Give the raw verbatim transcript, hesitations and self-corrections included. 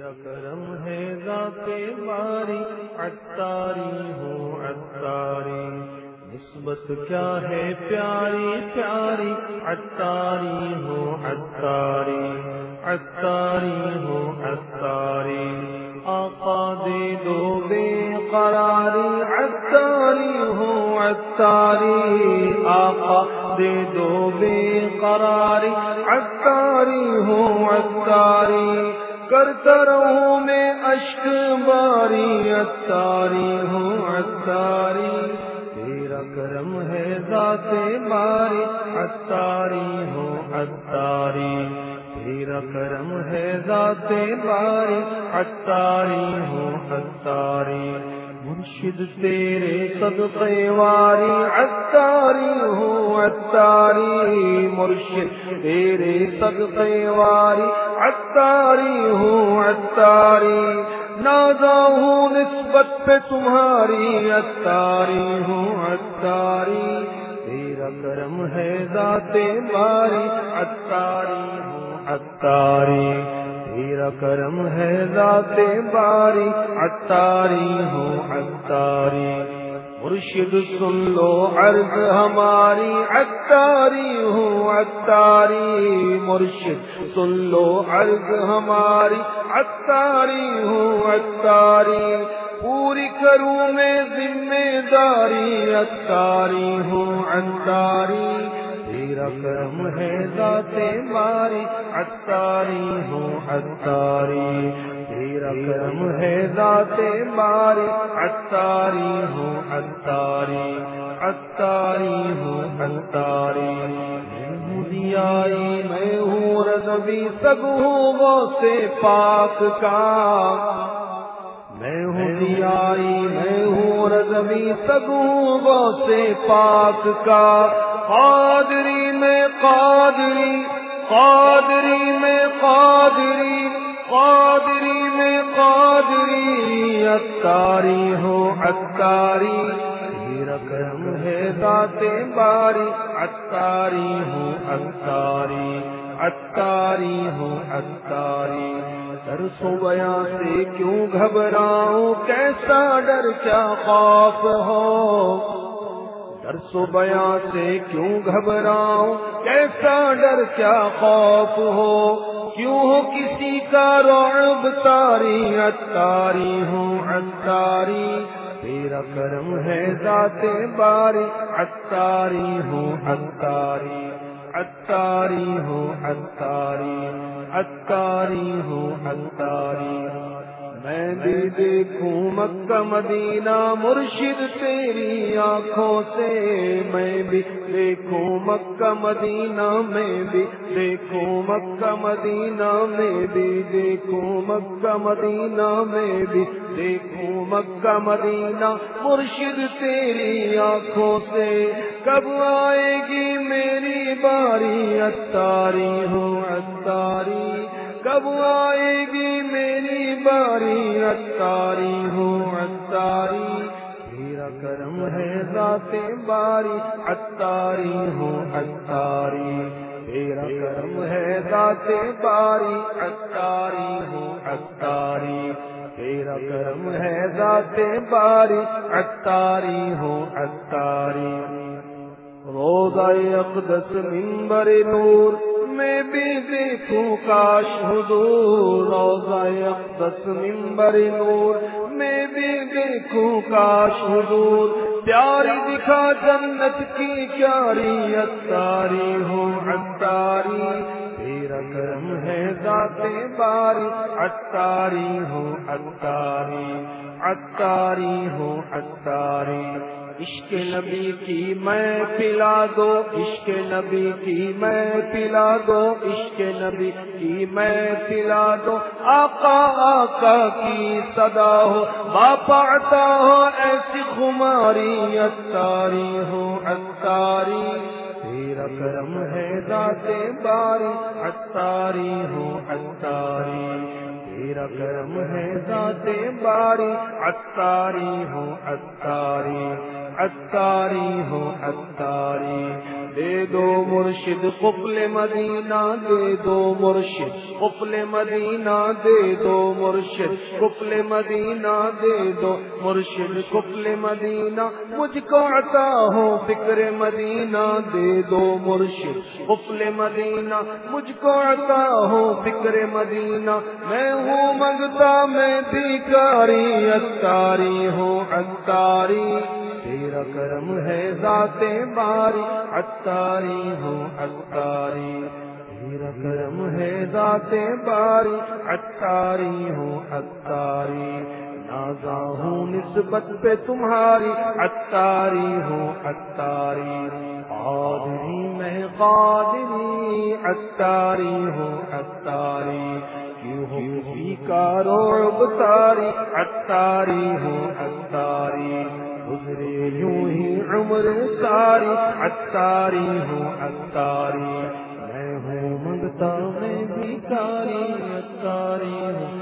تیرا کرم ہے ذات باری، عطاری ہو عطاری، نسبت کیا ہے پیاری پیاری، عطاری ہو عطاری، عطاری ہو عطاری، آقا دے دو بے قراری، عطاری ہو عطاری، آقا دے دو بے قراری، عطاری ہو عطاری، کرتا رہوں میں اشک باری، عطاری ہو عطاری، تیرا کرم ہے ذات باری، عطاری ہو عطاری، تیرا کرم ہے ذات باری، عطاری ہو عطاری، مرشد تیرے صدقے واری، عطاری ہو عطاری، مرشد تیرے صدقے واری، عطاری ہو عطاری، نازا ہوں نسبت پہ تمہاری، عطاری ہو عطاری، تیرا کرم ہے ذات باری، عطاری ہو عطاری، تیرا کرم ہے ذات باری، عطاری ہو عطاری، مرشد سن لو عرض ہماری، عطاری ہو عطاری، مرشد سن لو عرض ہماری، عطاری ہو عطاری، پوری کروں میں ذمہ داری، عطاری ہو عطاری، تیرا کرم ہے ذات باری، عطاری ہو عطاری، تیرا کرم ہے ذات باری، عطاری ہو عطاری، عطاری ہو عطاری، میں ہوں دیائی میں ہوں رضوی سب ہوں غوث پاک کا، میں ہوں دیائی میں ہوں رضوی سب ہوں غوث پاک کا، قادری میں قادری، قادری میں قادری، قادری میں قادری، عطاری ہو عطاری، تیرا کرم ہے ذات باری، عطاری ہو عطاری، عطاری ہو عطاری، درس و بیاں سے کیوں گھبراؤں، کیسا ڈر کیا خوف ہو، درس و بیاں سے کیوں گھبراؤں، کیسا ڈر کیا خوف ہو، کیوں ہو کسی کا رعب طاری، عطاری ہو عطاری، تیرا کرم ہے ذات باری، عطاری ہو عطاری، عطاری ہو عطاری، عطاری ہو عطاری، میں بھی دیکھوں مکہ مدینہ مرشد تیری آنکھوں سے، میں بھی دیکھوں مکہ مدینہ، میں بھی دیکھوں مکہ مدینہ، میں بھی دیکھوں مکہ مدینہ، میں بھی دیکھوں مکہ مدینہ، مرشد تیری آنکھوں سے، کب آئے گی میری باری، عطاری ہو عطاری، کب آئے گی میری باری، عطاری ہو عطاری، تیرا کرم ہے ذات باری، عطاری ہو عطاری، تیرا کرم ہے ذات باری، عطاری ہو عطاری، تیرا کرم ہے ذات باری، عطاری ہو عطاری، روضہ اقدس منبر نور میں بھی دیکھوں کاش حضور، روضہ اقدس منبر نور میں بھی دیکھوں کاش حضور، پیاری دکھا جنت کی پیاری، عطاری ہو عطاری، تیرا کرم ہے ذات باری، عطاری ہو عطاری، عطاری ہو عطاری، عشق نبی کی میں پلا دو، عشق نبی کی میں پلا دو، عشق نبی کی میں پلا دو، آقا آقا کی صدا ہو، باپا عطا ہو ایسی خماری، عطاری ہو عطاری، تیرا کرم ہے ذات باری، عطاری ہو عطاری، تیرا کرم ہے ذات باری، عطاری ہو عطاری، عطاری ہو عطاری، دے دو مرشد قفل مدینہ دے دو مرشد قفل مدینہ دے دو مرشد قفل مدینہ دے دو مرشد قفل مدینہ مجھ کو عطا ہو فکر مدینہ دے دو مرشد قفل مدینہ مجھ کو عطا ہو فکر مدینہ میں ہوں منگتا میں بھیکاری عطاری ہوں عطاری تیرا کرم ہے ذات باری عطاری ہوں عطاری تیرا کرم ہے ذات باری عطاری ہوں عطاری نازا ہوں نسبت پہ تمہاری عطاری ہوں عطاری قادری میں قادری عطاری ہوں عطاری کیوں ہو کسی کا روب تاری عطاری ہوں عطاری گزرے یوں ہی عمر ساری عطاری ہوں عطاری میں ہوں منگتا میں بھیکاری عطاری ہوں